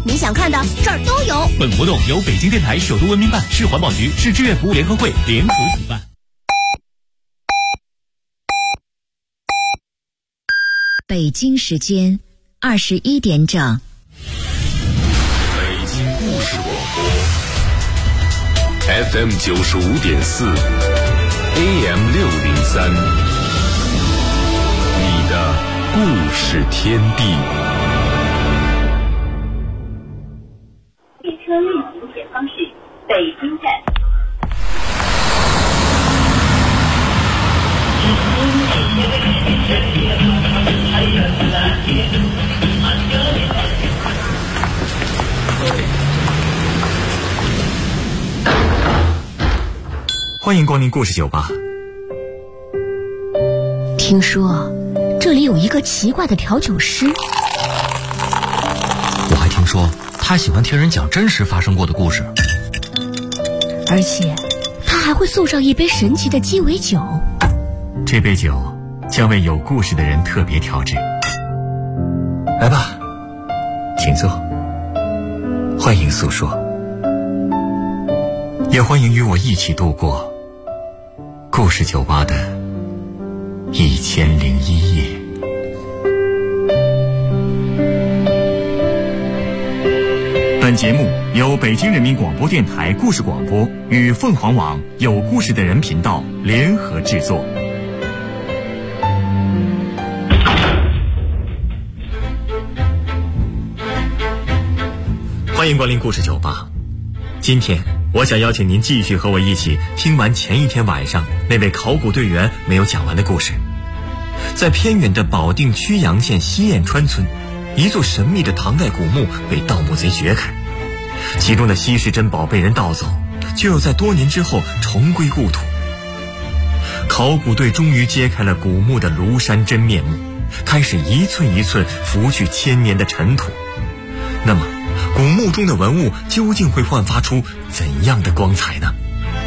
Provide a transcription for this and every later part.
你想看的这儿都有。 本活动由北京电台首都文明办、市环保局、市志愿服务联合会联合主办。 北京时间21点整。 北京故事广播 FM 95.4 AM 603，你的故事天地。 列车运行前方是北京站。 欢迎光临故事酒吧。 听说这里有一个奇怪的调酒师， 我还听说他喜欢听人讲真实发生过的故事， 而且他还会送上一杯神奇的鸡尾酒。 这杯酒将为有故事的人特别调制。来吧，请坐，欢迎诉说，也欢迎与我一起度过故事酒吧的1001夜。本节目由北京人民广播电台故事广播与凤凰网有故事的人频道联合制作。欢迎光临故事酒吧。今天我想邀请您继续和我一起听完前一天晚上那位考古队员没有讲完的故事。在偏远的保定曲阳县西燕川村，一座神秘的唐代古墓被盗墓贼掘开，其中的稀世珍宝被人盗走，却又在多年之后重归故土。考古队终于揭开了古墓的庐山真面目，开始一寸一寸拂去千年的尘土。那么古墓中的文物究竟会焕发出怎样的光彩呢？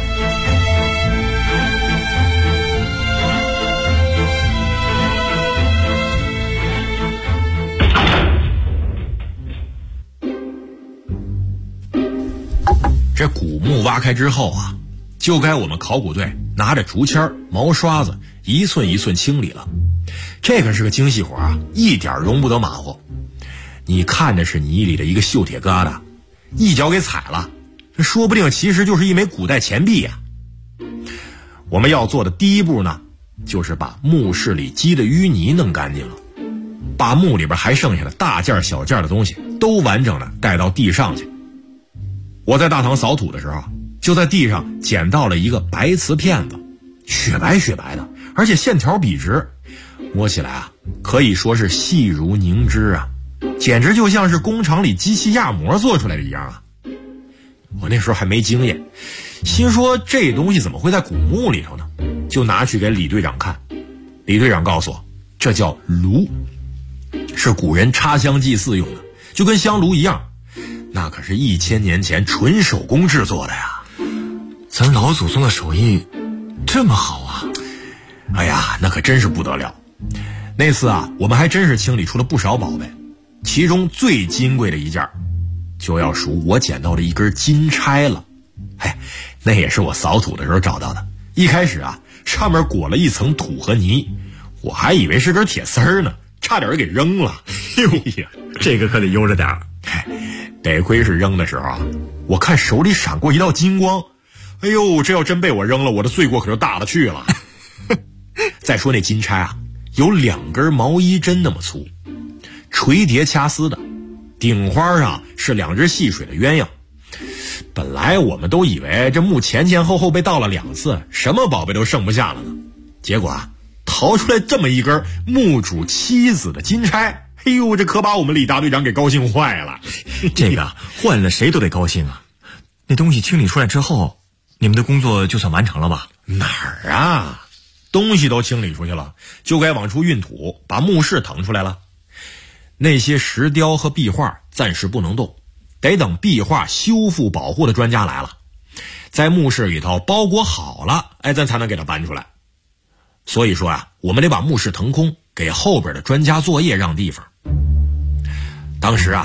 这古墓挖开之后啊，就该我们考古队拿着竹签、毛刷子一寸一寸清理了。这可是个精细活啊，一点容不得马虎。你看着是泥里的一个锈铁疙瘩，一脚给踩了，这说不定其实就是一枚古代钱币呀。我们要做的第一步呢，就是把墓室里积的淤泥弄干净了，把墓里边还剩下的大件小件的东西都完整的带到地上去。我在大堂扫土的时候，就在地上捡到了一个白瓷片子，雪白雪白的，而且线条笔直，摸起来啊，可以说是细如凝脂啊，简直就像是工厂里机器压模做出来的一样啊！我那时候还没经验，心说这东西怎么会在古墓里头呢？就拿去给李队长看。李队长告诉我，这叫炉，是古人插香祭祀用的，就跟香炉一样。那可是1000年前纯手工制作的呀！ 咱老祖宗的手艺这么好啊！ 哎呀，那可真是不得了。那次啊，我们还真是清理出了不少宝贝，其中最金贵的一件就要数我捡到的一根金钗了。哎，那也是我扫土的时候找到的。一开始啊，上面裹了一层土和泥，我还以为是根铁丝儿呢，差点给扔了。 哎呀，这个可得悠着点儿。 得亏是扔的时候啊，我看手里闪过一道金光，哎呦，这要真被我扔了，我的罪过可就大了去了。再说那金钗啊，有2根毛衣针那么粗，垂叠掐丝的，顶花上是2只戏水的鸳鸯。本来我们都以为这墓前后被盗了2次，什么宝贝都剩不下了呢，结果啊，逃出来这么一根墓主妻子的金钗。哎呦，这可把我们李大队长给高兴坏了。 这个换了谁都得高兴啊。那东西清理出来之后，你们的工作就算完成了吧？ 哪儿啊，东西都清理出去了，就该往出运土，把墓室腾出来了。那些石雕和壁画暂时不能动，得等壁画修复保护的专家来了，在墓室里头包裹好了，哎，咱才能给它搬出来。所以说啊，我们得把墓室腾空，给后边的专家作业让地方。当时啊，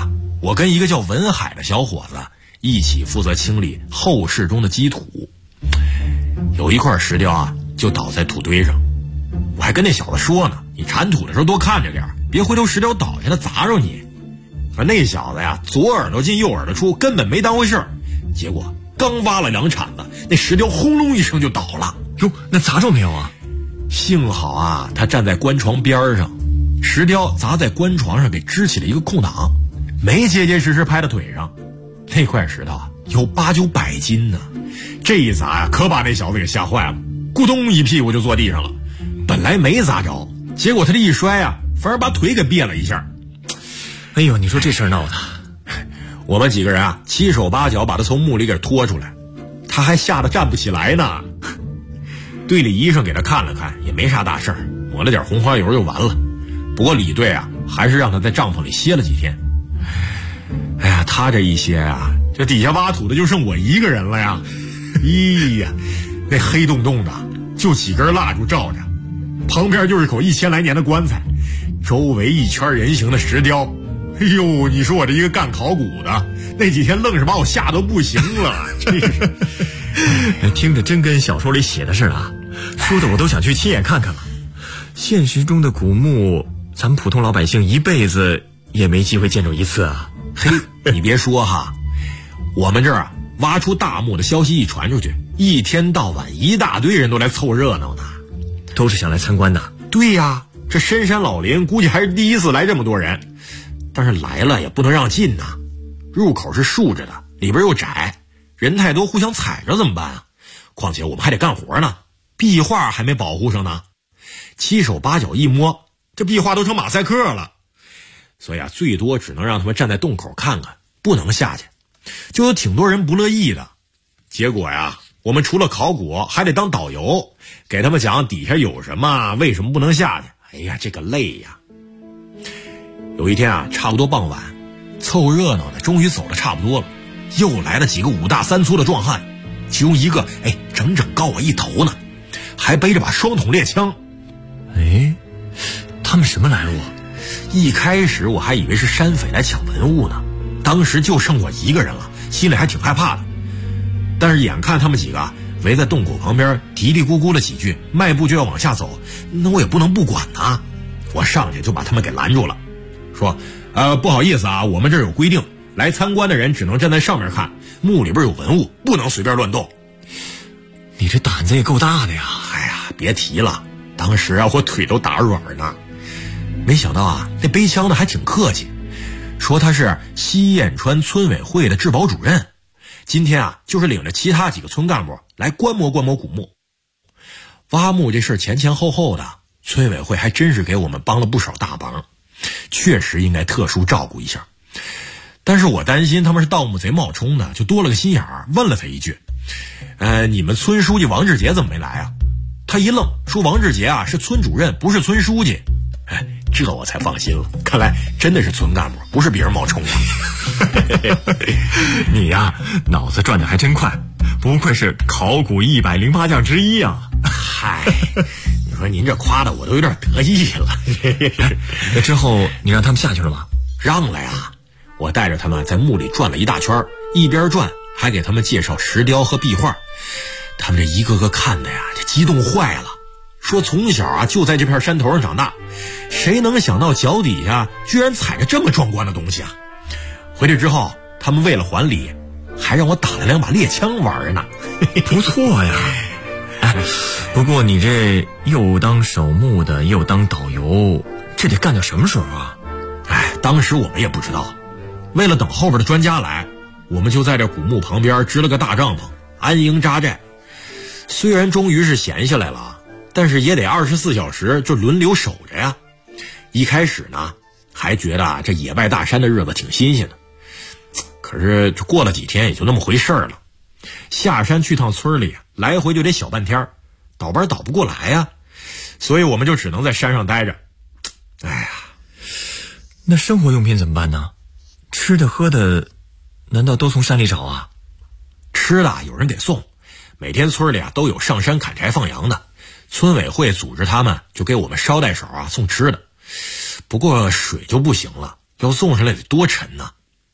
我跟一个叫文海的小伙子一起负责清理后室中的积土。有一块石雕啊，就倒在土堆上，我还跟那小子说呢，你铲土的时候多看着点，别回头石雕倒下了砸着你。可那小子呀，左耳朵进右耳朵出，根本没当回事儿。结果刚挖了2铲子，那石雕轰隆一声就倒了。 哟，那砸着没有啊？ 幸好啊，他站在棺床边上，石雕砸在棺床上，给支起了一个空档，没结结实实拍到腿上。那块石头啊，有8、9百斤呢。这一砸呀，可把那小子给吓坏了，咕咚一屁股就坐地上了。本来没砸着，结果他这一摔啊，反而把腿给别了一下。 哎呦，你说这事儿闹的， 我们几个人啊，7手8脚把他从墓里给拖出来，他还吓得站不起来呢。队里医生给他看了看，也没啥大事儿，抹了点红花油就完了。不过李队啊，还是让他在帐篷里歇了几天。哎呀，他这一歇啊，这底下挖土的就剩我一个人了呀。咦呀，那黑洞洞的，就几根蜡烛照着，旁边就是口1000来年的棺材，周围一圈人形的石雕。哎呦，你说我这一个干考古的，那几天愣是把我吓得不行了。真是听着真跟小说里写的似的啊，说的我都想去亲眼看看了。现实中的古墓，咱们普通老百姓一辈子也没机会见着一次啊。 嘿，你别说哈，我们这儿啊，挖出大墓的消息一传出去，一天到晚一大堆人都来凑热闹呢， 都是想来参观的。 对呀，这深山老林估计还是第一次来这么多人，但是来了也不能让进呐。入口是竖着的，里边又窄，人太多互相踩着怎么办啊？况且我们还得干活呢，壁画还没保护上呢。7手8脚一摸，这壁画都成马赛克了。所以啊，最多只能让他们站在洞口看看，不能下去。就有挺多人不乐意的。结果呀，我们除了考古还得当导游，给他们讲底下有什么，为什么不能下去。哎呀，这个累呀。有一天啊，差不多傍晚，凑热闹的终于走得差不多了，又来了几个5大3粗的壮汉，其中一个整整高我1头呢，还背着把双筒猎枪。 哎，他们什么来路啊？ 一开始我还以为是山匪来抢文物呢，当时就剩我一个人了，心里还挺害怕的。但是眼看他们几个围在洞口旁边嘀嘀咕咕了几句，迈步就要往下走，那我也不能不管啊。我上去就把他们给拦住了，说不好意思啊，我们这儿有规定，来参观的人只能站在上面看，墓里边有文物，不能随便乱动。 你这胆子也够大的呀。 哎呀，别提了，当时啊我腿都打软呢。没想到啊，那背枪的还挺客气，说他是西燕川村委会的质保主任，今天啊就是领着其他几个村干部来观摩观摩古墓。挖墓这事前前后后的，村委会还真是给我们帮了不少大忙，确实应该特殊照顾一下。但是我担心他们是盗墓贼冒充的，就多了个心眼儿，问了他一句，你们村书记王志杰怎么没来啊？他一愣，说王志杰啊是村主任，不是村书记。这我才放心了，看来真的是村干部，不是别人冒充的。 你呀，脑子转得还真快，不愧是考古108将之一啊。 嗨，你说您这夸的我都有点得意了。 那之后你让他们下去了吗？ 让了呀，我带着他们在墓里转了一大圈，一边转还给他们介绍石雕和壁画。他们这一个个看的呀，这激动坏了，说从小啊就在这片山头上长大，谁能想到脚底下居然踩着这么壮观的东西啊。回去之后他们为了还礼，还让我打了2把猎枪玩呢。 不错呀。不过你这又当守墓的又当导游，这得干到什么时候啊？ 当时我们也不知道，为了等后边的专家来，我们就在这古墓旁边支了个大帐篷，安营扎寨。虽然终于是闲下来了，但是也得24小时就轮流守着呀。一开始呢，还觉得这野外大山的日子挺新鲜的，可是就过了几天也就那么回事了。下山去趟村里，来回就得小半天，倒班倒不过来呀，所以我们就只能在山上待着。哎呀， 那生活用品怎么办呢？吃的喝的难道都从山里找啊？ 吃的有人给送，每天村里都有上山砍柴放羊的，村委会组织他们就给我们捎带手送吃的。不过水就不行了，要送上来得多沉呢。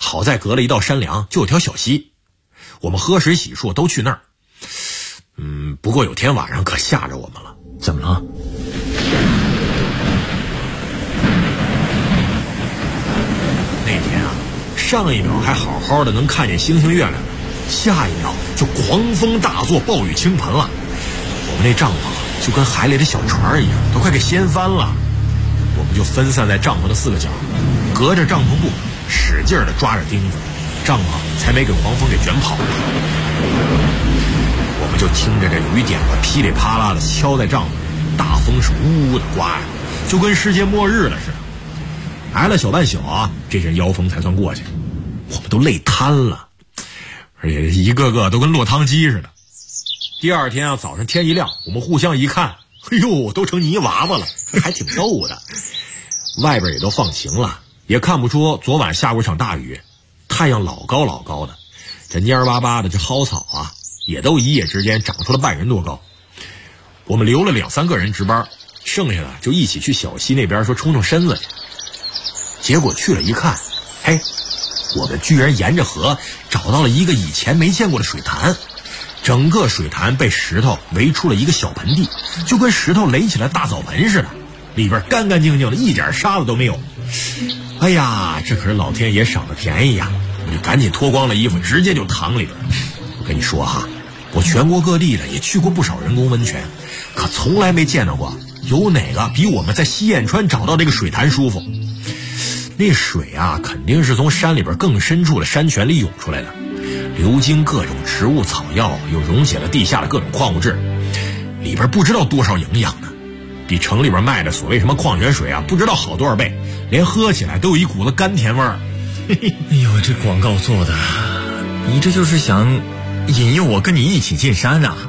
好在隔了一道山梁就有条小溪，我们喝水洗漱都去那儿。不过有天晚上可吓着我们了。 怎么了？ 那天啊，上一秒还好好的能看见星星月亮，下一秒就狂风大作，暴雨倾盆了。我们那帐篷就跟海里的小船一样，都快给掀翻了。我们就分散在帐篷的4个角，隔着帐篷布使劲的抓着钉子，帐篷才没给狂风给卷跑了。我们就听着这雨点子噼里啪啦的敲在帐篷，大风是呜呜的刮呀，就跟世界末日了似的。挨了小半宿啊，这阵妖风才算过去，我们都累瘫了，而且一个个都跟落汤鸡似的。第二天啊，早上天一亮，我们互相一看，哎呦，都成泥娃娃了，还挺逗的。外边也都放晴了，也看不出昨晚下过场大雨，太阳老高老高的，这蔫巴巴的这蒿草啊，也都一夜之间长出了半人多高。我们留了2、3个人值班，剩下的就一起去小溪那边说冲冲身子去。结果去了一看，嘿，我们居然沿着河找到了一个以前没见过的水潭，整个水潭被石头围出了一个小盆地，就跟石头垒起来大澡盆似的，里边干干净净的，一点沙子都没有。哎呀，这可是老天爷赏的便宜呀！我就赶紧脱光了衣服，直接就躺里边。我跟你说哈，我全国各地的也去过不少人工温泉，可从来没见到过有哪个比我们在西燕川找到这个水潭舒服。那水啊，肯定是从山里边更深处的山泉里涌出来的，流经各种植物草药，又溶解了地下的各种矿物质，里边不知道多少营养呢，比城里边卖的所谓什么矿泉水啊，不知道好多少倍，连喝起来都有一股子甘甜味儿。 哎呦，这广告做的，你这就是想引诱我跟你一起进山啊！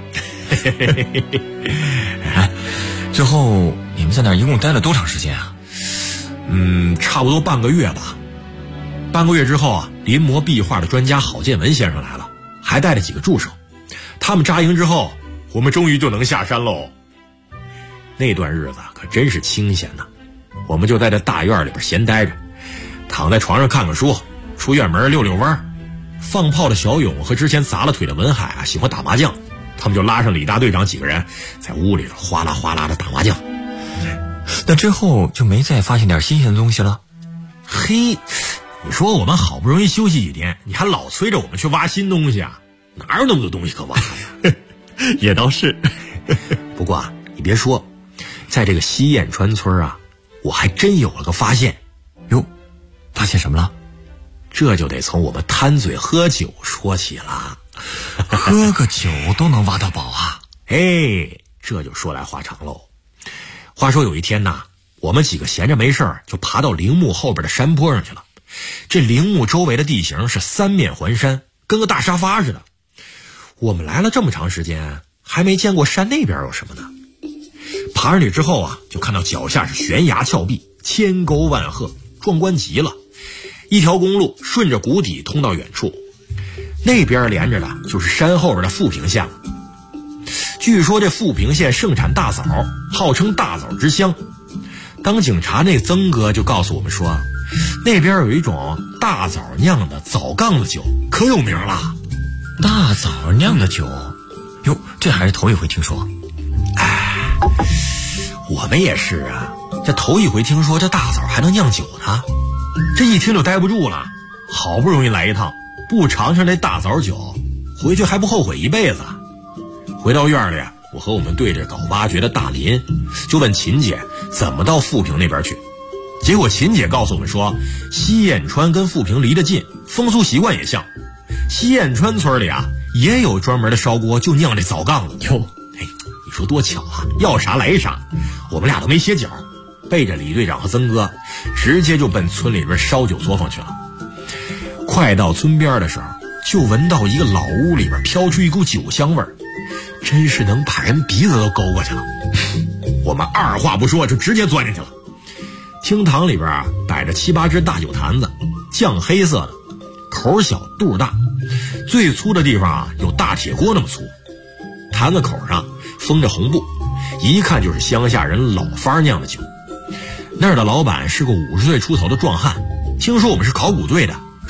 哎，最后你们在那儿一共待了多长时间啊？ 差不多半个月吧。半个月之后啊，临摹壁画的专家郝建文先生来了，还带了几个助手。他们扎营之后，我们终于就能下山喽。那段日子可真是清闲呐，我们就在这大院里边闲待着，躺在床上看看书，出院门溜溜弯。放炮的小勇和之前砸了腿的文海啊，喜欢打麻将，他们就拉上李大队长几个人，在屋里哗啦哗啦的打麻将。 那之后就没再发现点新鲜的东西了？ 嘿，你说我们好不容易休息几天，你还老催着我们去挖新东西啊？哪有那么多东西可挖呀？ 也倒是。 不过啊，你别说，在这个西燕川村啊，我还真有了个发现。 哟，发现什么了？ 这就得从我们贪嘴喝酒说起了。 喝个酒都能挖到宝啊？ 哎，这就说来话长喽。话说有一天呐，我们几个闲着没事儿，就爬到陵墓后边的山坡上去了。这陵墓周围的地形是三面环山，跟个大沙发似的。我们来了这么长时间，还没见过山那边有什么呢。爬上去之后啊，就看到脚下是悬崖峭壁，千沟万壑，壮观极了。一条公路顺着谷底通到远处，那边连着的就是山后边的富平县了。据说这富平县盛产大枣，号称大枣之乡。当警察那曾哥就告诉我们说，那边有一种大枣酿的枣杠子酒，可有名了。 大枣酿的酒，哟，这还是头一回听说。 哎，我们也是啊，这头一回听说这大枣还能酿酒呢，这一听就待不住了。好不容易来一趟，不尝尝这大枣酒，回去还不后悔一辈子。回到院里，我和我们对着搞挖掘的大林就问秦姐怎么到富平那边去。结果秦姐告诉我们说，西燕川跟富平离得近，风俗习惯也像。西燕川村里啊，也有专门的烧锅，就酿这枣杠子。哟，哎，你说多巧啊，要啥来啥。我们俩都没歇脚，背着李队长和曾哥，直接就奔村里边烧酒作坊去了。快到村边的时候，就闻到一个老屋里边飘出一股酒香味儿，真是能把人鼻子都勾过去了。我们二话不说就直接钻进去了。厅堂里边啊，摆着7、8只大酒坛子，酱黑色的，口小肚大，最粗的地方啊有大铁锅那么粗。坛子口上封着红布，一看就是乡下人老方酿的酒。那儿的老板是个50岁出头的壮汉，听说我们是考古队的，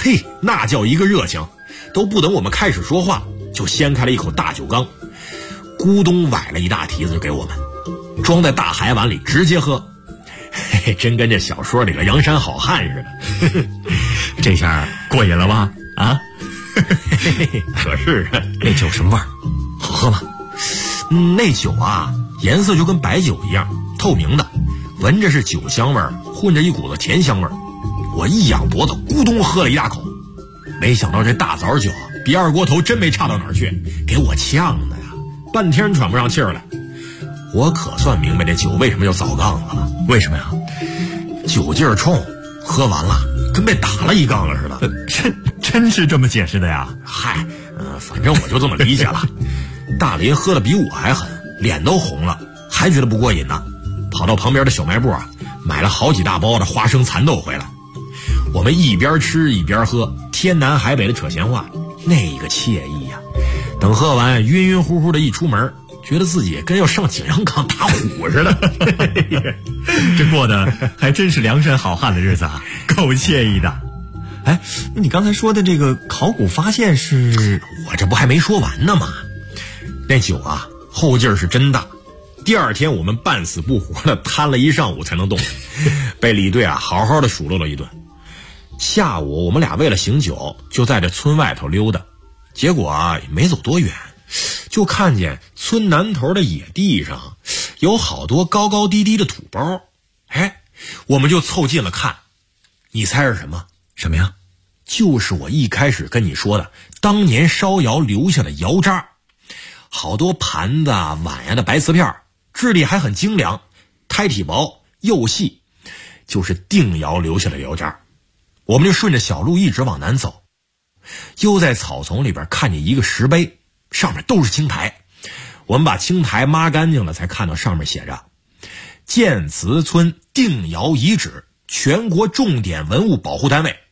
嘿，那叫一个热情，都不等我们开始说话，就掀开了一口大酒缸，咕咚崴了一大提子就给我们，装在大海碗里直接喝。嘿嘿，真跟这小说里的梁山好汉似的。 这下过瘾了吧？啊？ 可是那酒什么味儿？好喝吗？ 那酒啊，颜色就跟白酒一样，透明的，闻着是酒香味儿，混着一股子甜香味儿。我一仰脖子，咕咚喝了一大口。没想到这大枣酒比二锅头真没差到哪儿去，给我呛的呀，半天喘不上气儿来。我可算明白这酒为什么叫枣杠子了。 为什么呀？ 酒劲儿冲，喝完了跟被打了一杠了似的。 真是这么解释的呀？ 嗨，反正我就这么理解了。大林喝的比我还狠，脸都红了，还觉得不过瘾呢，跑到旁边的小卖部啊，买了好几大包的花生蚕豆回来。我们一边吃一边喝，天南海北的扯闲话，那个惬意呀！等喝完，晕晕乎乎的一出门，觉得自己跟要上景阳冈打虎似的。 这过得还真是梁山好汉的日子啊，够惬意的。哎，那你刚才说的这个考古发现是？ 我这不还没说完呢吗？那酒啊，后劲儿是真大。第二天我们半死不活的瘫了一上午才能动，被李队啊好好的数落了一顿。下午我们俩为了醒酒，就在这村外头溜达，结果啊没走多远，就看见村南头的野地上有好多高高低低的土包。哎，我们就凑近了看，你猜是什么？ 什么呀？ 就是我一开始跟你说的，当年烧窑留下的窑渣，好多盘子啊碗呀的白瓷片，质地还很精良，胎体薄釉细，就是定窑留下的窑渣。我们就顺着小路一直往南走，又在草丛里边看见一个石碑，上面都是青苔。我们把青苔抹干净了，才看到上面写着建祠村定窑遗址全国重点文物保护单位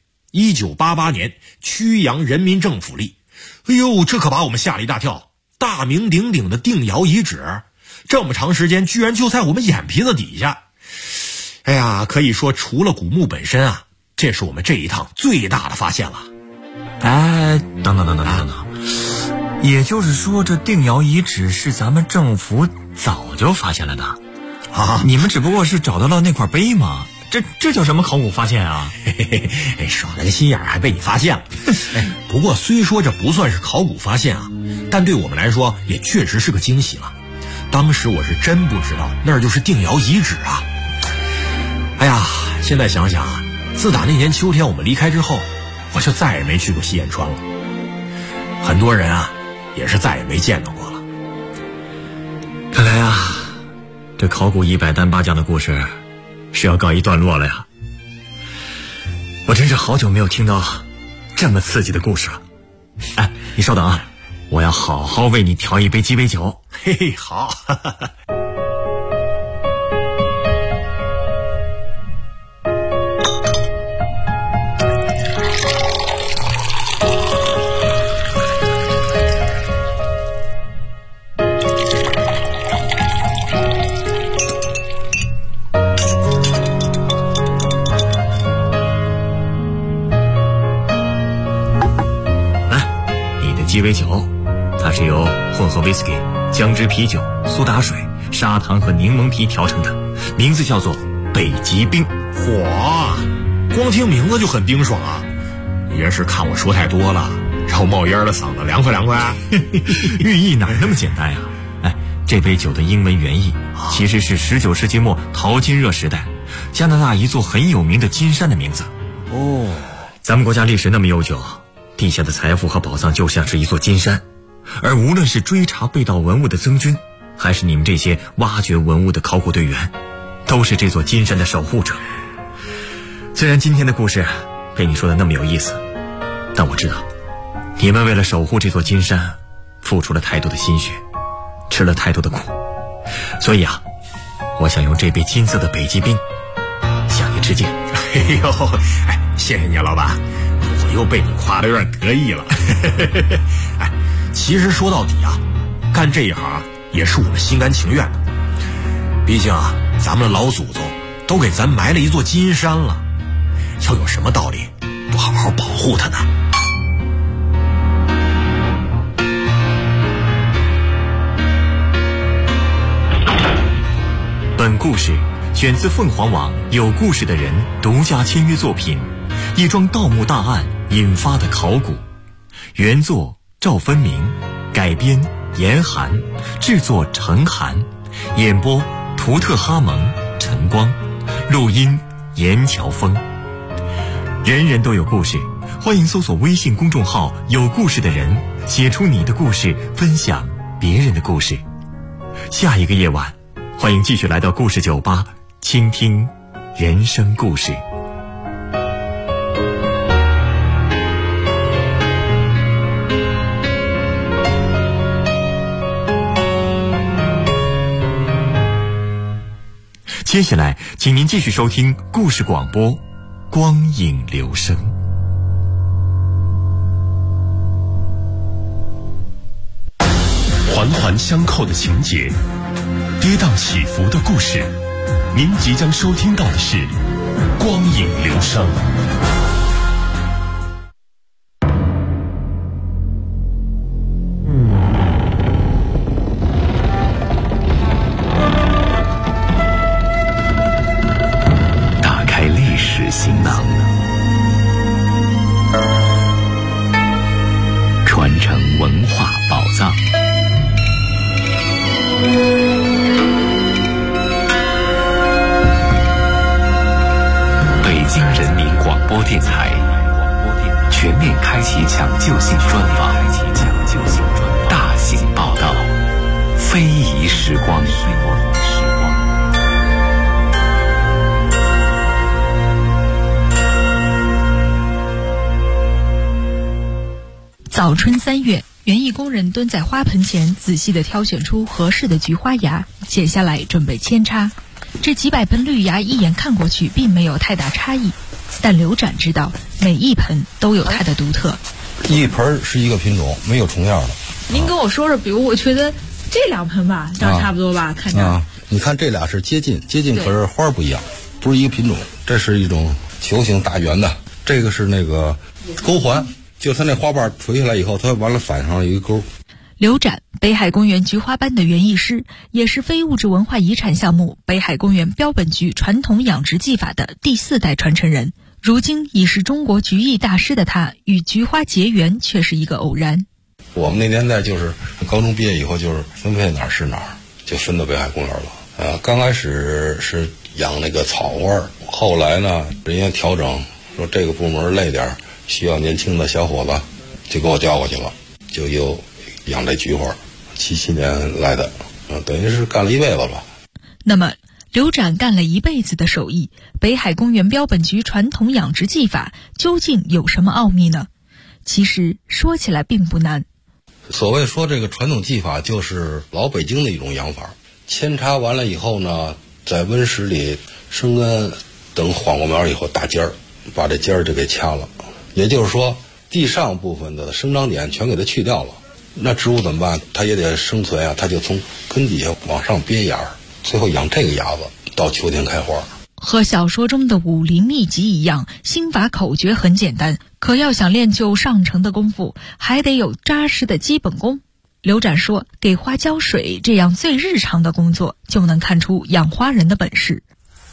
，1988年曲阳人民政府立。哎呦，这可把我们吓了一大跳，大名鼎鼎的定窑遗址，这么长时间居然就在我们眼皮子底下。哎呀，可以说除了古墓本身啊，这是我们这一趟最大的发现了。 哎，等等，也就是说这定窑遗址是咱们政府早就发现了的啊？你们只不过是找到了那块碑吗？这叫什么考古发现啊？ 耍了个心眼还被你发现了。不过虽说这不算是考古发现啊，但对我们来说也确实是个惊喜了。当时我是真不知道那儿就是定窑遗址啊。哎呀，现在想想啊，自打那年秋天我们离开之后，我就再也没去过西眼川了。很多人啊也是再也没见到过了。 看来啊，这考古100单8将的故事是要告一段落了呀。我真是好久没有听到这么刺激的故事了。哎，你稍等啊，我要好好为你调一杯鸡尾酒。 嘿嘿，好。 鸡尾酒，它是由混合威士忌、姜汁啤酒、苏打水、砂糖和柠檬皮调成的，名字叫做北极冰。 嚯，光听名字就很冰爽啊！你这是看我说太多了，让我冒烟的嗓子凉快凉快啊！ 寓意哪那么简单呀？哎，这杯酒的英文原意其实是19世纪末淘金热时代加拿大一座很有名的金山的名字。 哦， 咱们国家历史那么悠久，地下的财富和宝藏就像是一座金山，而无论是追查被盗文物的曾军，还是你们这些挖掘文物的考古队员，都是这座金山的守护者。虽然今天的故事被你说的那么有意思，但我知道你们为了守护这座金山付出了太多的心血，吃了太多的苦，所以啊，我想用这杯金色的北极冰向你致敬。 哎呦，谢谢你老板，我又被你夸得有点得意了。哎，其实说到底啊，干这一行也是我们心甘情愿的。毕竟啊，咱们的老祖宗都给咱埋了一座金山了，要有什么道理不好好保护它呢。 本故事选自凤凰网有故事的人独家签约作品《一桩盗墓大案引发的考古》，原作赵分明，改编严寒，制作程寒，演播图特哈蒙、陈光，录音严乔峰。人人都有故事，欢迎搜索微信公众号有故事的人，写出你的故事，分享别人的故事。下一个夜晚，欢迎继续来到故事酒吧，倾听人生故事。接下来，请您继续收听故事广播《光影留声》。 环环相扣的情节，跌宕起伏的故事，您即将收听到的是《光影留声》。打开历史行囊，传承文化宝藏。北京人民广播电台全面开启抢救性专访，大型报道，非遗时光。 早春3月，园艺工人蹲在花盆前，仔细地挑选出合适的菊花芽，剪下来准备扦插。这几百盆绿芽一眼看过去并没有太大差异，但刘展知道每一盆都有它的独特。 一盆是一个品种，没有重样的。 您跟我说说，比如我觉得这2盆吧，长差不多吧，看着。 你看这俩是接近，可是花不一样，不是一个品种。这是一种球形大圆的，这个是那个钩环，就它那花瓣垂下来以后，它完了反上一个钩。 刘展，北海公园菊花班的园艺师，也是非物质文化遗产项目北海公园标本菊传统养殖技法的第4代传承人。如今已是中国菊艺大师的他，与菊花结缘却是一个偶然。 我们那年代就是高中毕业以后，就是分配哪儿是哪儿，就分到北海公园了。刚开始是养那个草花，后来呢，人家调整说这个部门累点，需要年轻的小伙子，就给我调过去了，就又养这菊花，77年来的，等于是干了一辈子吧。 那么刘展干了一辈子的手艺，北海公园标本菊传统养殖技法究竟有什么奥秘呢？其实说起来并不难。 所谓说这个传统技法，就是老北京的一种养法。扦插完了以后呢，在温室里生根，等缓过苗以后打尖儿，把这尖儿就给掐了。也就是说，地上部分的生长点全给它去掉了。那植物怎么办？它也得生存啊，它就从根底下往上憋芽，最后养这个芽子，到秋天开花。 和小说中的武林秘籍一样，心法口诀很简单，可要想练就上乘的功夫，还得有扎实的基本功。刘展说，给花浇水这样最日常的工作，就能看出养花人的本事。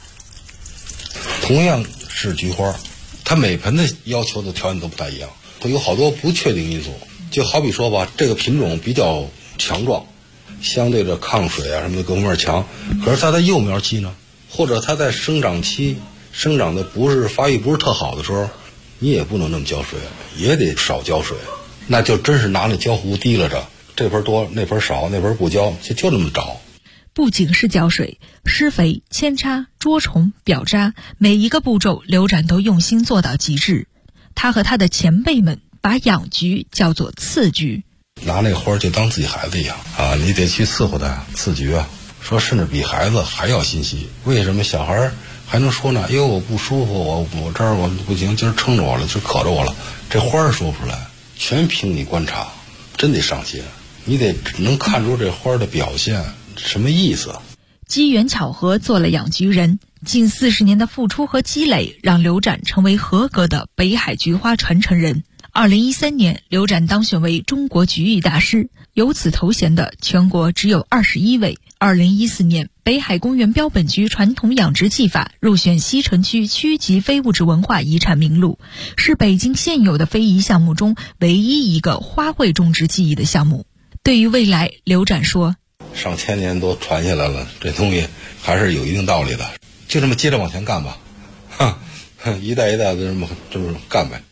同样是菊花，它每盆的要求的条件都不太一样，会有好多不确定因素。就好比说吧，这个品种比较强壮，相对着抗水啊什么的各方面强，可是它在幼苗期呢，或者它在生长期生长的发育不是特好的时候，你也不能那么浇水，也得少浇水，那就真是拿那浇壶提拉着，这盆多那盆少，那盆不浇，就这么找。 不仅是浇水、施肥、扦插、捉虫、表扎，每一个步骤刘展都用心做到极致。他和他的前辈们把养菊叫做刺菊， 拿那花就当自己孩子一样啊，你得去伺候它，刺菊啊，说甚至比孩子还要心细。为什么小孩还能说呢？哎呦，我不舒服，我这儿我不行，今儿撑着我了，就渴着我了。这花儿说不出来，全凭你观察，真得上心，你得能看出这花的表现什么意思。 机缘巧合做了养菊人， 近40年的付出和积累，让刘展成为合格的北海菊花传承人。2013年，刘展当选为中国菊艺大师，有此头衔的全国只有21位。2014年，北海公园标本菊传统养殖技法入选西城区区级非物质文化遗产名录，是北京现有的非遗项目中唯一一个花卉种植技艺的项目。对于未来，刘展说： 上千年都传下来了，这东西还是有一定道理的，就这么接着往前干吧，一代一代的这么干呗。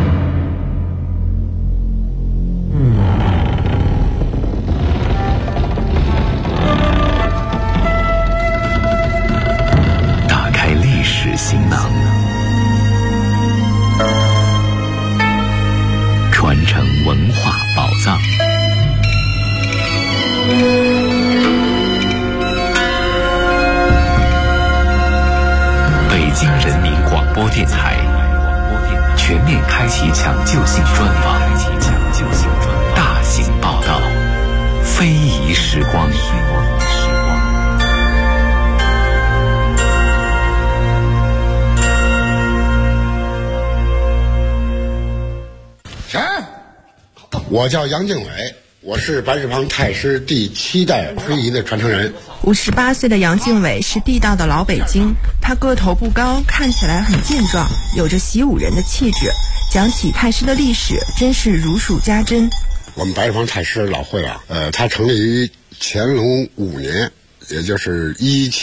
打开历史行囊，传承文化宝藏。北京人民广播电台全面开启抢救性专访，大型报道，非遗时光。 我叫杨敬伟，我是白纸坊太师第7代非遗的传承人。 58岁的杨敬伟是地道的老北京，他个头不高，看起来很健壮，有着习武人的气质。讲起太师的历史，真是如数家珍。 我们白纸坊太师老会啊，它成立于乾隆5年，也就是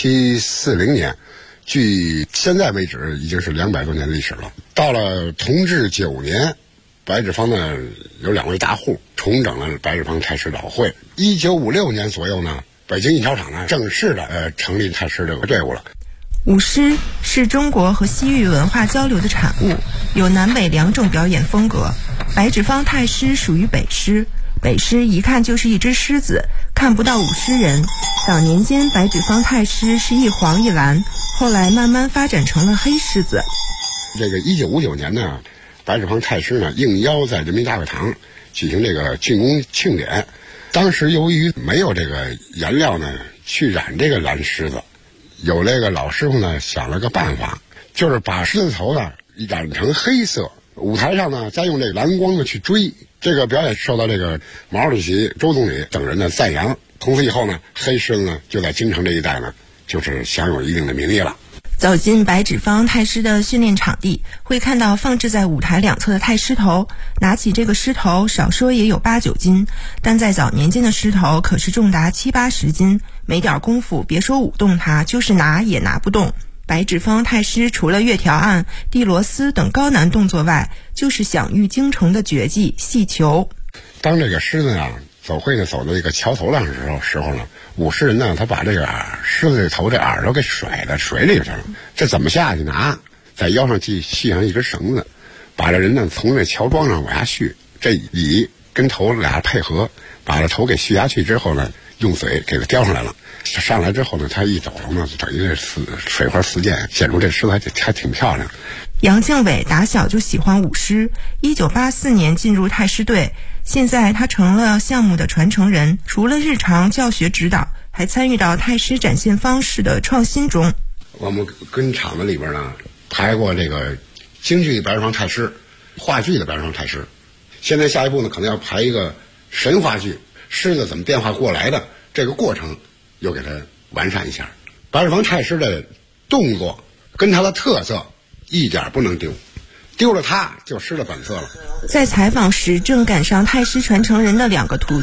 1740年，距现在为止已经是200多年历史了。到了同治9年，白纸坊呢有2位大户重整了白纸坊太师老会。1956年左右呢，北京印钞厂呢正式的成立太师这个队伍了。 舞狮是中国和西域文化交流的产物，有南北2种表演风格。白纸坊太师属于北狮，北狮一看就是一只狮子，看不到舞狮人。早年间白纸坊太师是一黄一蓝，后来慢慢发展成了黑狮子。 这个1959年呢，白纸坊太师呢应邀在人民大会堂举行这个竣工庆典。当时由于没有这个颜料呢去染这个蓝狮子，有这个老师傅呢想了个办法，就是把狮子头呢染成黑色，舞台上呢再用这个蓝光呢去追。这个表演受到这个毛主席、周总理等人的赞扬。从此以后呢，黑狮子呢就在京城这一带呢就是享有一定的名义了。 走进白纸坊太师的训练场地，会看到放置在舞台2侧的太师头。拿起这个狮头，少说也有8、9斤，但在早年间的狮头可是重达7、80斤，没点功夫，别说舞动它，就是拿也拿不动。白纸坊太师除了月条案、递螺丝等高难动作外，就是享誉京城的绝技戏球。 当这个狮子啊走会呢走到这个桥头上的时候呢，舞狮人呢他把这个狮子这头这耳朵给甩在水里去了。这怎么下去呢？在腰上系上一根绳子，把这人呢从这桥桩上往下续，这尾跟头俩配合，把这头给续下去之后呢，用嘴给它叼上来了。上来之后呢，他一抖呢，等于这水花四溅，显出这狮子还挺漂亮。 杨敬伟打小就喜欢舞狮，1984年进入太师队，现在他成了项目的传承人。除了日常教学指导，还参与到太师展现方式的创新中。 我们跟厂子里边呢排过这个京剧白纸坊太师、话剧的白纸坊太师。现在下一步呢，可能要排一个神话剧，狮子怎么变化过来的这个过程，又给它完善一下。白纸坊太师的动作跟他的特色一点不能丢，丢了它就失了本色了。 在采访时，正赶上太师传承人的2个徒弟